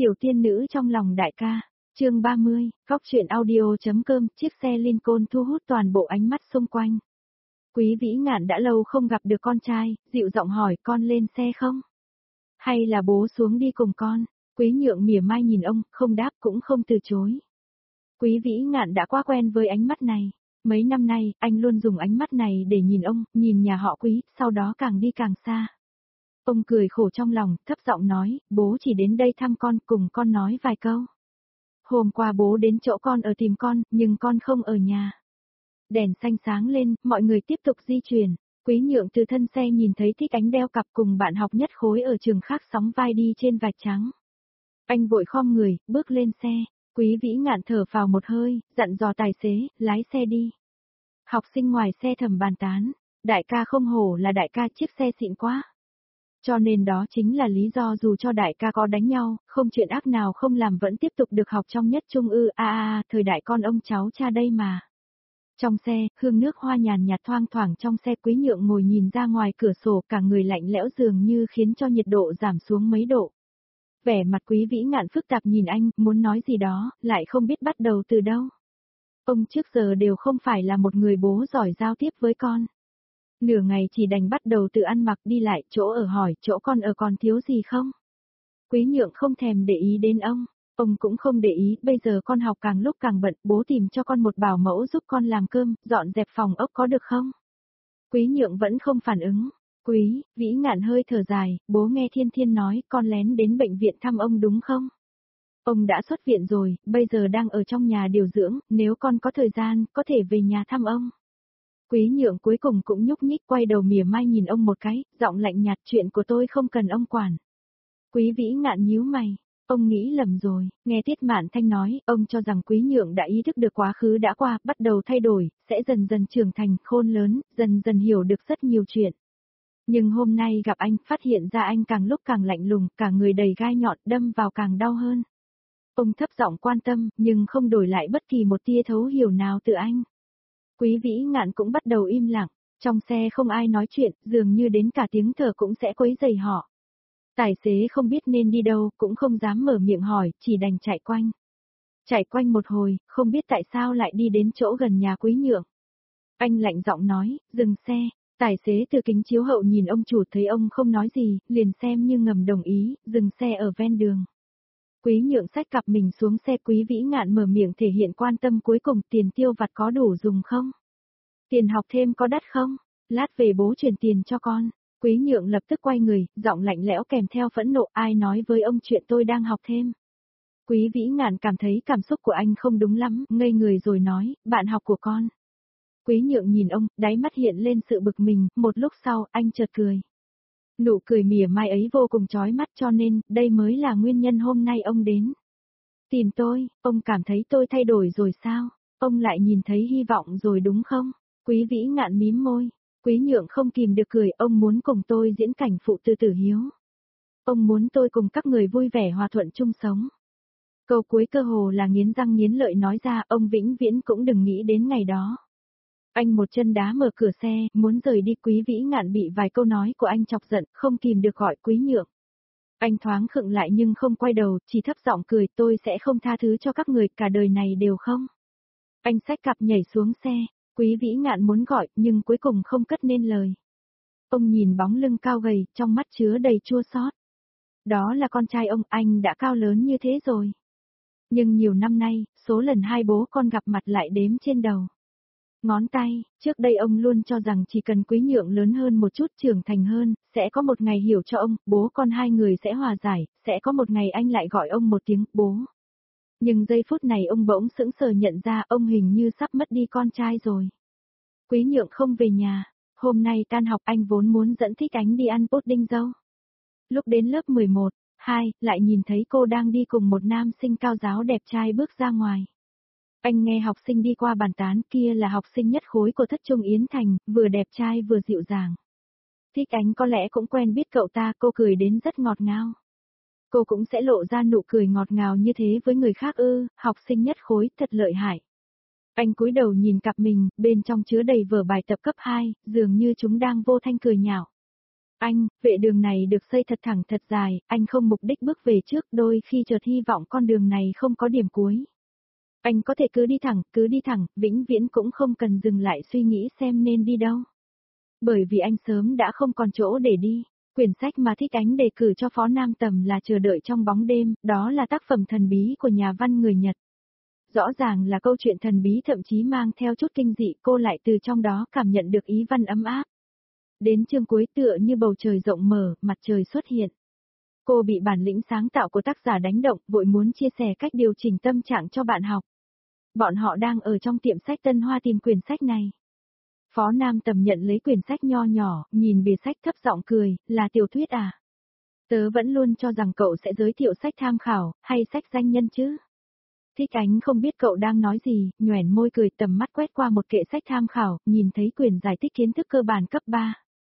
Tiểu tiên nữ trong lòng đại ca, chương 30, góc truyện audio.com, chiếc xe Lincoln thu hút toàn bộ ánh mắt xung quanh. Quý Vĩ Ngạn đã lâu không gặp được con trai, dịu giọng hỏi con lên xe không? Hay là bố xuống đi cùng con? Quý Nhượng mỉa mai nhìn ông, không đáp cũng không từ chối. Quý Vĩ Ngạn đã quá quen với ánh mắt này. Mấy năm nay, anh luôn dùng ánh mắt này để nhìn ông, nhìn nhà họ Quý, sau đó càng đi càng xa. Ông cười khổ trong lòng, thấp giọng nói, bố chỉ đến đây thăm con, cùng con nói vài câu. Hôm qua bố đến chỗ con ở tìm con, nhưng con không ở nhà. Đèn xanh sáng lên, mọi người tiếp tục di chuyển. Quý Nhượng từ thân xe nhìn thấy Thích Ánh đeo cặp cùng bạn học nhất khối ở trường khác sóng vai đi trên vạch trắng. Anh vội khom người, bước lên xe. Quý Vĩ Ngạn thở phào một hơi, dặn dò tài xế, lái xe đi. Học sinh ngoài xe thầm bàn tán, đại ca không hổ là đại ca, chiếc xe xịn quá. Cho nên đó chính là lý do dù cho đại ca có đánh nhau, không chuyện ác nào không làm vẫn tiếp tục được học trong nhất trung thời đại con ông cháu cha đây mà. Trong xe, hương nước hoa nhàn nhạt thoang thoảng trong xe. Quý Nhượng ngồi nhìn ra ngoài cửa sổ, cả người lạnh lẽo dường như khiến cho nhiệt độ giảm xuống mấy độ. Vẻ mặt Quý Vĩ Ngạn phức tạp nhìn anh, muốn nói gì đó, lại không biết bắt đầu từ đâu. Ông trước giờ đều không phải là một người bố giỏi giao tiếp với con. Nửa ngày chỉ đành bắt đầu từ ăn mặc đi lại, chỗ ở hỏi, chỗ con ở còn thiếu gì không? Quý Nhượng không thèm để ý đến ông cũng không để ý, bây giờ con học càng lúc càng bận, bố tìm cho con một bảo mẫu giúp con làm cơm, dọn dẹp phòng ốc có được không? Quý Nhượng vẫn không phản ứng. Quý Vĩ Ngạn hơi thở dài, bố nghe Thiên Thiên nói con lén đến bệnh viện thăm ông đúng không? Ông đã xuất viện rồi, bây giờ đang ở trong nhà điều dưỡng, nếu con có thời gian, có thể về nhà thăm ông. Quý Nhượng cuối cùng cũng nhúc nhích, quay đầu mỉa mai nhìn ông một cái, giọng lạnh nhạt, chuyện của tôi không cần ông quản. Quý Vĩ Ngạn nhíu mày, ông nghĩ lầm rồi, nghe Tiết Mạn Thanh nói, ông cho rằng Quý Nhượng đã ý thức được quá khứ đã qua, bắt đầu thay đổi, sẽ dần dần trưởng thành, khôn lớn, dần dần hiểu được rất nhiều chuyện. Nhưng hôm nay gặp anh, phát hiện ra anh càng lúc càng lạnh lùng, cả người đầy gai nhọn, đâm vào càng đau hơn. Ông thấp giọng quan tâm, nhưng không đổi lại bất kỳ một tia thấu hiểu nào từ anh. Quý Vĩ Ngạn cũng bắt đầu im lặng, trong xe không ai nói chuyện, dường như đến cả tiếng thở cũng sẽ quấy rầy họ. Tài xế không biết nên đi đâu, cũng không dám mở miệng hỏi, chỉ đành chạy quanh. Chạy quanh một hồi, không biết tại sao lại đi đến chỗ gần nhà Quý Nhượng. Anh lạnh giọng nói, dừng xe. Tài xế từ kính chiếu hậu nhìn ông chủ, thấy ông không nói gì, liền xem như ngầm đồng ý, dừng xe ở ven đường. Quý Nhượng xách cặp mình xuống xe. Quý Vĩ Ngạn mở miệng thể hiện quan tâm, cuối cùng tiền tiêu vặt có đủ dùng không? Tiền học thêm có đắt không? Lát về bố chuyển tiền cho con. Quý Nhượng lập tức quay người, giọng lạnh lẽo kèm theo phẫn nộ, ai nói với ông chuyện tôi đang học thêm? Quý Vĩ Ngạn cảm thấy cảm xúc của anh không đúng lắm, ngây người rồi nói, bạn học của con. Quý Nhượng nhìn ông, đáy mắt hiện lên sự bực mình, một lúc sau, anh chợt cười. Nụ cười mỉa mai ấy vô cùng chói mắt, cho nên, đây mới là nguyên nhân hôm nay ông đến. Tìm tôi, ông cảm thấy tôi thay đổi rồi sao? Ông lại nhìn thấy hy vọng rồi đúng không? Quý Vĩ Ngạn mím môi. Quý Nhượng không kìm được cười, ông muốn cùng tôi diễn cảnh phụ tử Tử Hiếu. Ông muốn tôi cùng các người vui vẻ hòa thuận chung sống. Câu cuối cơ hồ là nghiến răng nghiến lợi nói ra, ông vĩnh viễn cũng đừng nghĩ đến ngày đó. Anh một chân đá mở cửa xe, muốn rời đi. Quý Vĩ Ngạn bị vài câu nói của anh chọc giận, không kìm được gọi Quý Nhượng. Anh thoáng khựng lại nhưng không quay đầu, chỉ thấp giọng cười, tôi sẽ không tha thứ cho các người, cả đời này đều không. Anh xách cặp nhảy xuống xe. Quý Vĩ Ngạn muốn gọi, nhưng cuối cùng không cất nên lời. Ông nhìn bóng lưng cao gầy, trong mắt chứa đầy chua xót. Đó là con trai ông, anh đã cao lớn như thế rồi. Nhưng nhiều năm nay, số lần hai bố con gặp mặt lại đếm trên đầu ngón tay. Trước đây ông luôn cho rằng chỉ cần Quý Nhượng lớn hơn một chút, trưởng thành hơn, sẽ có một ngày hiểu cho ông, bố con hai người sẽ hòa giải, sẽ có một ngày anh lại gọi ông một tiếng bố. Nhưng giây phút này ông bỗng sững sờ nhận ra ông hình như sắp mất đi con trai rồi. Quý Nhượng không về nhà, hôm nay tan học anh vốn muốn dẫn Thích Ánh đi ăn pudding dâu. Lúc đến lớp 11, 2, lại nhìn thấy cô đang đi cùng một nam sinh cao giáo đẹp trai bước ra ngoài. Anh nghe học sinh đi qua bàn tán, kia là học sinh nhất khối của thất trung Yến Thành, vừa đẹp trai vừa dịu dàng. Thích Ánh có lẽ cũng quen biết cậu ta, cô cười đến rất ngọt ngào. Cô cũng sẽ lộ ra nụ cười ngọt ngào như thế với người khác ư? Học sinh nhất khối, thật lợi hại. Anh cúi đầu nhìn cặp mình, bên trong chứa đầy vở bài tập cấp 2, dường như chúng đang vô thanh cười nhạo. Anh, vệ đường này được xây thật thẳng thật dài, anh không mục đích bước về trước, đôi khi chợt hy vọng con đường này không có điểm cuối. Anh có thể cứ đi thẳng, vĩnh viễn cũng không cần dừng lại suy nghĩ xem nên đi đâu. Bởi vì anh sớm đã không còn chỗ để đi. Quyển sách mà Thích Ánh đề cử cho Phó Nam Tầm là Chờ đợi trong bóng đêm, đó là tác phẩm thần bí của nhà văn người Nhật. Rõ ràng là câu chuyện thần bí thậm chí mang theo chút kinh dị, cô lại từ trong đó cảm nhận được ý văn ấm áp. Đến chương cuối tựa như bầu trời rộng mở, mặt trời xuất hiện. Cô bị bản lĩnh sáng tạo của tác giả đánh động, vội muốn chia sẻ cách điều chỉnh tâm trạng cho bạn học. Bọn họ đang ở trong tiệm sách Tân Hoa tìm quyển sách này. Phó Nam Tầm nhận lấy quyển sách nho nhỏ, nhìn bìa sách thấp giọng cười, là tiểu thuyết à? Tớ vẫn luôn cho rằng cậu sẽ giới thiệu sách tham khảo, hay sách danh nhân chứ? Thích Ánh không biết cậu đang nói gì, nhoẻn môi cười, tầm mắt quét qua một kệ sách tham khảo, nhìn thấy quyển giải thích kiến thức cơ bản cấp 3.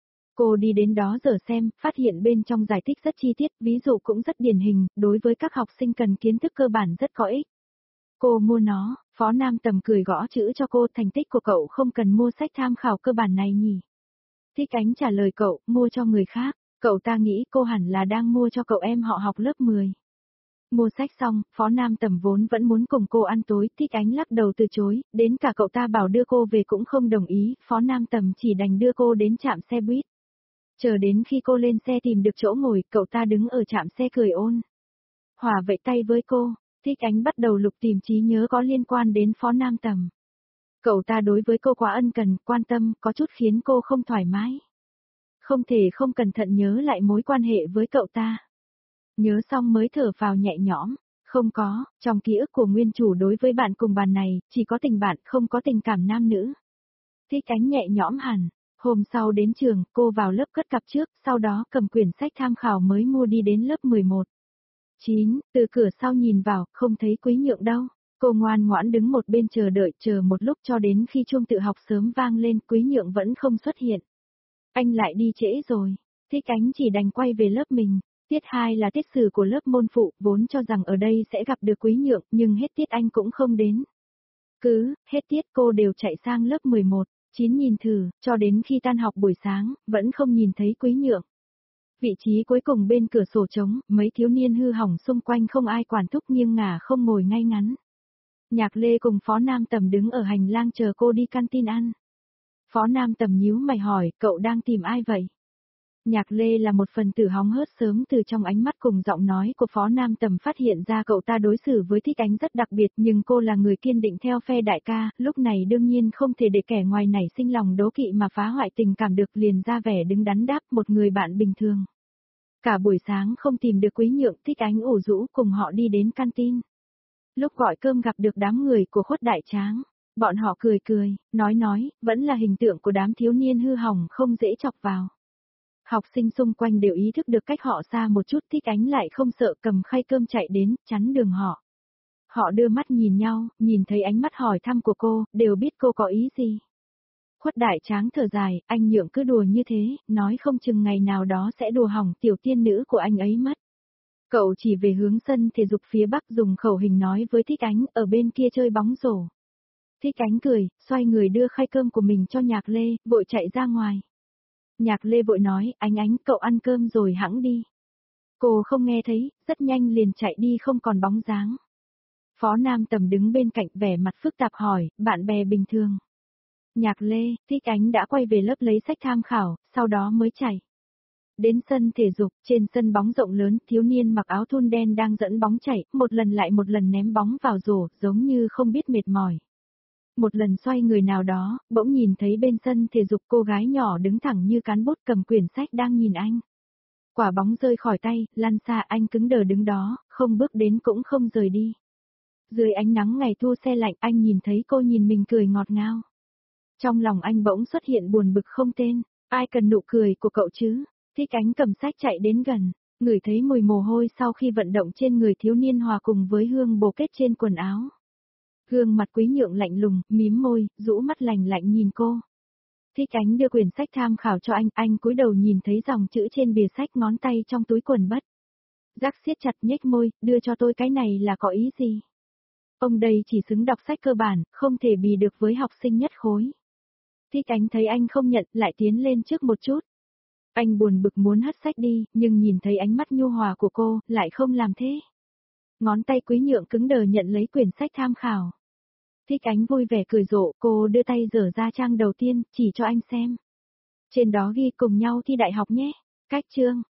Cô đi đến đó giờ xem, phát hiện bên trong giải thích rất chi tiết, ví dụ cũng rất điển hình, đối với các học sinh cần kiến thức cơ bản rất có ích. Cô mua nó, Phó Nam Tầm cười gõ chữ cho cô, thành tích của cậu không cần mua sách tham khảo cơ bản này nhỉ? Thích Ánh trả lời cậu, mua cho người khác, cậu ta nghĩ cô hẳn là đang mua cho cậu em họ học lớp 10. Mua sách xong, Phó Nam Tầm vốn vẫn muốn cùng cô ăn tối, Thích Ánh lắc đầu từ chối, đến cả cậu ta bảo đưa cô về cũng không đồng ý, Phó Nam Tầm chỉ đành đưa cô đến trạm xe buýt. Chờ đến khi cô lên xe tìm được chỗ ngồi, cậu ta đứng ở trạm xe cười ôn hòa vẫy tay với cô. Thích Ánh bắt đầu lục tìm trí nhớ có liên quan đến Phó Nam Tầm. Cậu ta đối với cô quá ân cần, quan tâm, có chút khiến cô không thoải mái. Không thể không cẩn thận nhớ lại mối quan hệ với cậu ta. Nhớ xong mới thở vào nhẹ nhõm. Không có, trong ký ức của nguyên chủ đối với bạn cùng bàn này, chỉ có tình bạn, không có tình cảm nam nữ. Thích Ánh nhẹ nhõm hẳn. Hôm sau đến trường, cô vào lớp cất cặp trước, sau đó cầm quyển sách tham khảo mới mua đi đến lớp 11. 9, từ cửa sau nhìn vào, không thấy Quý Nhượng đâu. Cô ngoan ngoãn đứng một bên chờ đợi, chờ một lúc cho đến khi chuông tự học sớm vang lên, Quý Nhượng vẫn không xuất hiện. Anh lại đi trễ rồi. Thích Ánh chỉ đành quay về lớp mình. Tiết 2 là tiết sử của lớp môn phụ, vốn cho rằng ở đây sẽ gặp được Quý Nhượng, nhưng hết tiết anh cũng không đến. Hết tiết cô đều chạy sang lớp 11, 9 nhìn thử, cho đến khi tan học buổi sáng, vẫn không nhìn thấy Quý Nhượng. Vị trí cuối cùng bên cửa sổ trống, mấy thiếu niên hư hỏng xung quanh không ai quản thúc nghiêng ngả không ngồi ngay ngắn. Nhạc Lê cùng Phó Nam Tầm đứng ở hành lang chờ cô đi canteen ăn. Phó Nam Tầm nhíu mày hỏi, cậu đang tìm ai vậy? Nhạc Lê là một phần tử hóng hớt, sớm từ trong ánh mắt cùng giọng nói của Phó Nam Tầm phát hiện ra cậu ta đối xử với Thích Ánh rất đặc biệt, nhưng cô là người kiên định theo phe đại ca, lúc này đương nhiên không thể để kẻ ngoài nảy sinh lòng đố kỵ mà phá hoại tình cảm được, liền ra vẻ đứng đắn đáp, một người bạn bình thường. Cả buổi sáng không tìm được Quý Nhượng, Thích Ánh ủ rũ cùng họ đi đến canteen. Lúc gọi cơm gặp được đám người của Khuất Đại Tráng. Bọn họ cười cười, nói, vẫn là hình tượng của đám thiếu niên hư hỏng không dễ chọc vào. Học sinh xung quanh đều ý thức được cách họ xa một chút, Thích Ánh lại không sợ, cầm khay cơm chạy đến, chắn đường họ. Họ đưa mắt nhìn nhau, nhìn thấy ánh mắt hỏi thăm của cô, đều biết cô có ý gì. Khuất Đại Tráng thở dài, anh Nhượng cứ đùa như thế, nói không chừng ngày nào đó sẽ đùa hỏng tiểu tiên nữ của anh ấy mất. Cậu chỉ về hướng sân thể dục phía bắc dùng khẩu hình nói với Thích Ánh, ở bên kia chơi bóng rổ. Thích Ánh cười, xoay người đưa khay cơm của mình cho Nhạc Lê, vội chạy ra ngoài. Nhạc Lê vội nói, Ánh, cậu ăn cơm rồi hẵng đi. Cô không nghe thấy, rất nhanh liền chạy đi không còn bóng dáng. Phó Nam Tầm đứng bên cạnh vẻ mặt phức tạp hỏi, bạn bè bình thường. Nhạc Lê, Thích Ánh đã quay về lớp lấy sách tham khảo, sau đó mới chạy. Đến sân thể dục, trên sân bóng rộng lớn, thiếu niên mặc áo thun đen đang dẫn bóng chạy, một lần lại một lần ném bóng vào rổ, giống như không biết mệt mỏi. Một lần xoay người nào đó, bỗng nhìn thấy bên sân thể dục cô gái nhỏ đứng thẳng như cán bút cầm quyển sách đang nhìn anh. Quả bóng rơi khỏi tay, lăn xa, anh cứng đờ đứng đó, không bước đến cũng không rời đi. Dưới ánh nắng ngày thu se lạnh, anh nhìn thấy cô nhìn mình cười ngọt ngào. Trong lòng anh bỗng xuất hiện buồn bực không tên, ai cần nụ cười của cậu chứ? Thích Ánh cầm sách chạy đến gần, ngửi thấy mùi mồ hôi sau khi vận động trên người thiếu niên hòa cùng với hương bồ kết trên quần áo. Gương mặt Quý Nhượng lạnh lùng, mím môi, rũ mắt lạnh lạnh nhìn cô. Thích Ánh đưa quyển sách tham khảo cho anh cúi đầu nhìn thấy dòng chữ trên bìa sách, ngón tay trong túi quần bất giác siết chặt, nhếch môi, đưa cho tôi cái này là có ý gì? Ông đây chỉ xứng đọc sách cơ bản, không thể bì được với học sinh nhất khối. Thích Ánh thấy anh không nhận, lại tiến lên trước một chút. Anh buồn bực muốn hất sách đi, nhưng nhìn thấy ánh mắt nhu hòa của cô, lại không làm thế. Ngón tay Quý Nhượng cứng đờ nhận lấy quyển sách tham khảo. Thích Ánh vui vẻ cười rộ, cô đưa tay dở ra trang đầu tiên, chỉ cho anh xem. Trên đó ghi cùng nhau thi đại học nhé. Cách chương.